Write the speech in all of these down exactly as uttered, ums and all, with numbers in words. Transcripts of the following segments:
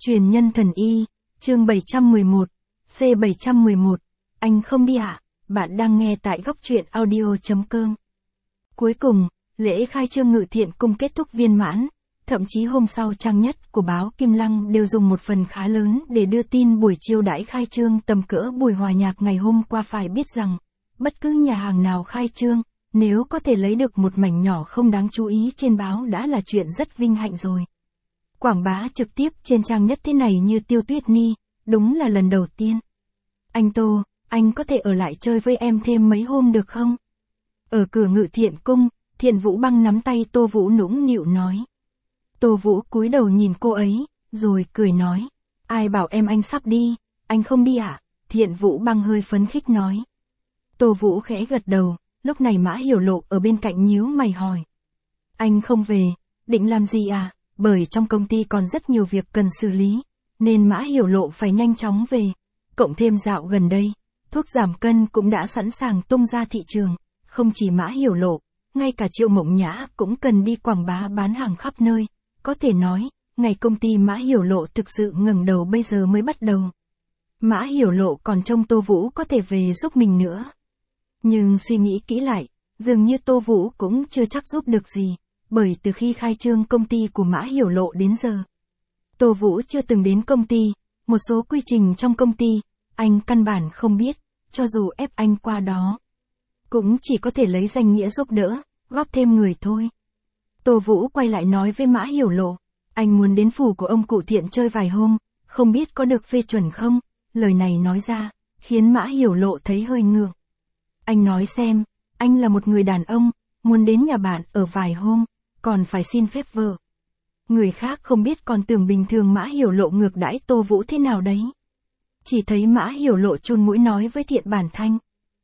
Truyền nhân thần y, chương bảy trăm mười một, C bảy trăm mười một, anh không đi ạ, à? Bạn đang nghe tại góc truyện audio chấm com. Cuối cùng, lễ khai trương Ngự Thiện Cung kết thúc viên mãn, thậm chí hôm sau trang nhất của báo Kim Lăng đều dùng một phần khá lớn để đưa tin buổi chiêu đãi khai trương tầm cỡ buổi hòa nhạc ngày hôm qua. Phải biết rằng, bất cứ nhà hàng nào khai trương, nếu có thể lấy được một mảnh nhỏ không đáng chú ý trên báo đã là chuyện rất vinh hạnh rồi. Quảng bá trực tiếp trên trang nhất thế này như Tiêu Tuyết Ni, đúng là lần đầu tiên. Anh Tô, anh có thể ở lại chơi với em thêm mấy hôm được không? Ở cửa Ngự Thiện Cung, Thiện Vũ Băng nắm tay Tô Vũ nũng nịu nói. Tô Vũ cúi đầu nhìn cô ấy, rồi cười nói. Ai bảo em anh sắp đi, anh không đi à? Thiện Vũ Băng hơi phấn khích nói. Tô Vũ khẽ gật đầu, lúc này Mã Hiểu Lộ ở bên cạnh nhíu mày hỏi. Anh không về, định làm gì à? Bởi trong công ty còn rất nhiều việc cần xử lý, nên Mã Hiểu Lộ phải nhanh chóng về. Cộng thêm dạo gần đây, thuốc giảm cân cũng đã sẵn sàng tung ra thị trường, không chỉ Mã Hiểu Lộ, ngay cả Triệu Mộng Nhã cũng cần đi quảng bá bán hàng khắp nơi. Có thể nói, ngày công ty Mã Hiểu Lộ thực sự ngẩng đầu bây giờ mới bắt đầu. Mã Hiểu Lộ còn trông Tô Vũ có thể về giúp mình nữa. Nhưng suy nghĩ kỹ lại, dường như Tô Vũ cũng chưa chắc giúp được gì, bởi từ khi khai trương công ty của Mã Hiểu Lộ đến giờ, Tô Vũ chưa từng đến công ty, một số quy trình trong công ty, anh căn bản không biết, cho dù ép anh qua đó, cũng chỉ có thể lấy danh nghĩa giúp đỡ, góp thêm người thôi. Tô Vũ quay lại nói với Mã Hiểu Lộ, anh muốn đến phủ của ông cụ Thiện chơi vài hôm, không biết có được phê chuẩn không? Lời này nói ra, khiến Mã Hiểu Lộ thấy hơi ngượng. Anh nói xem, anh là một người đàn ông, muốn đến nhà bạn ở vài hôm, còn phải xin phép vợ. Người khác không biết còn tưởng bình thường Mã Hiểu Lộ ngược đãi Tô Vũ thế nào đấy. Chỉ thấy Mã Hiểu Lộ chun mũi nói với Thiện Bản Thanh.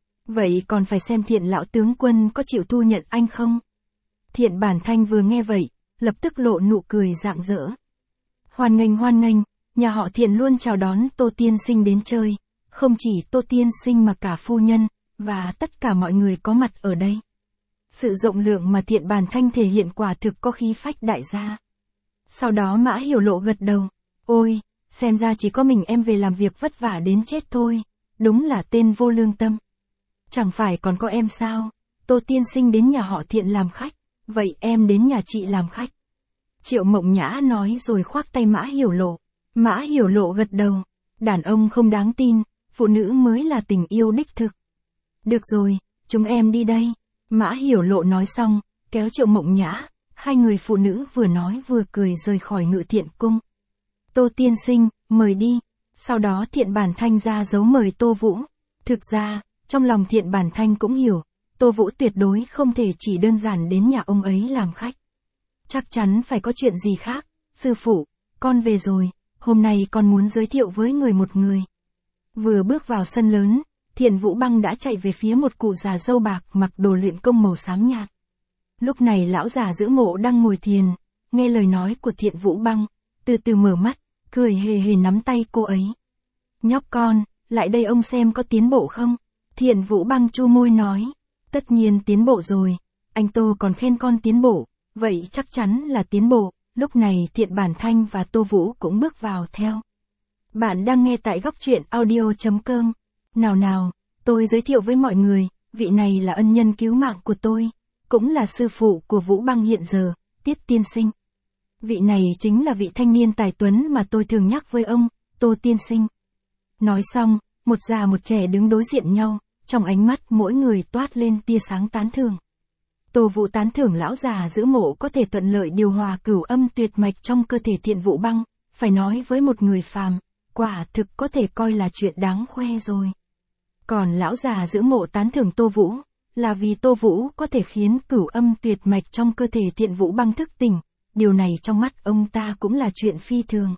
Vậy còn phải xem Thiện lão tướng quân có chịu thu nhận anh không? Thiện Bản Thanh vừa nghe vậy, lập tức lộ nụ cười rạng rỡ. Hoan nghênh hoan nghênh, nhà họ Thiện luôn chào đón Tô tiên sinh đến chơi, không chỉ Tô tiên sinh mà cả phu nhân, và tất cả mọi người có mặt ở đây. Sự rộng lượng mà Thiện Bản Thanh thể hiện quả thực có khí phách đại gia. Sau đó Mã Hiểu Lộ gật đầu. Ôi, xem ra chỉ có mình em về làm việc vất vả đến chết thôi. Đúng là tên vô lương tâm. Chẳng phải còn có em sao? Tô tiên sinh đến nhà họ Thiện làm khách, vậy em đến nhà chị làm khách. Triệu Mộng Nhã nói rồi khoác tay Mã Hiểu Lộ. Mã Hiểu Lộ gật đầu. Đàn ông không đáng tin, phụ nữ mới là tình yêu đích thực. Được rồi, chúng em đi đây. Mã Hiểu Lộ nói xong, kéo Triệu Mộng Nhã, hai người phụ nữ vừa nói vừa cười rời khỏi Ngự Thiện Cung. Tô tiên sinh, mời đi. Sau đó Thiện Bản Thanh ra dấu mời Tô Vũ. Thực ra, trong lòng Thiện Bản Thanh cũng hiểu, Tô Vũ tuyệt đối không thể chỉ đơn giản đến nhà ông ấy làm khách. Chắc chắn phải có chuyện gì khác. Sư phụ, con về rồi, hôm nay con muốn giới thiệu với người một người. Vừa bước vào sân lớn, Thiện Vũ Băng đã chạy về phía một cụ già râu bạc mặc đồ luyện công màu xám nhạt. Lúc này lão già giữ mộ đang ngồi thiền, nghe lời nói của Thiện Vũ Băng, từ từ mở mắt, cười hề hề nắm tay cô ấy. Nhóc con, lại đây ông xem có tiến bộ không? Thiện Vũ Băng chu môi nói, tất nhiên tiến bộ rồi, anh Tô còn khen con tiến bộ, vậy chắc chắn là tiến bộ. Lúc này Thiện Bản Thanh và Tô Vũ cũng bước vào theo. Bạn đang nghe tại góc truyện audio chấm com. Nào nào, tôi giới thiệu với mọi người, vị này là ân nhân cứu mạng của tôi, cũng là sư phụ của Vũ Băng hiện giờ, Tiết tiên sinh. Vị này chính là vị thanh niên tài tuấn mà tôi thường nhắc với ông, Tô tiên sinh. Nói xong, một già một trẻ đứng đối diện nhau, trong ánh mắt mỗi người toát lên tia sáng tán thưởng. Tô Vũ tán thưởng lão già giữ mộ có thể thuận lợi điều hòa cửu âm tuyệt mạch trong cơ thể Thiện Vũ Băng, phải nói với một người phàm, quả thực có thể coi là chuyện đáng khoe rồi. Còn lão già giữ mộ tán thưởng Tô Vũ, là vì Tô Vũ có thể khiến cửu âm tuyệt mạch trong cơ thể Thiện Vũ Băng thức tỉnh, điều này trong mắt ông ta cũng là chuyện phi thường.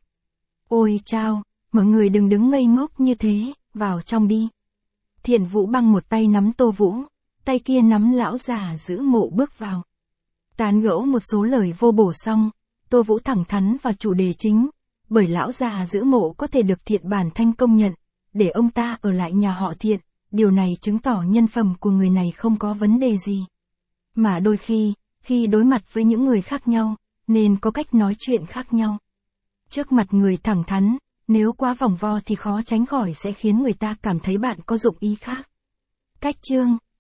Ôi chao, mọi người đừng đứng ngây ngốc như thế, vào trong đi. Thiện Vũ Băng một tay nắm Tô Vũ, tay kia nắm lão già giữ mộ bước vào. Tán gẫu một số lời vô bổ xong, Tô Vũ thẳng thắn vào chủ đề chính, bởi lão già giữ mộ có thể được Thiện Bản Thanh công nhận, để ông ta ở lại nhà họ Thiện, điều này chứng tỏ nhân phẩm của người này không có vấn đề gì. Mà đôi khi, khi đối mặt với những người khác nhau, nên có cách nói chuyện khác nhau. Trước mặt người thẳng thắn, nếu quá vòng vo thì khó tránh khỏi sẽ khiến người ta cảm thấy bạn có dụng ý khác. Cách chương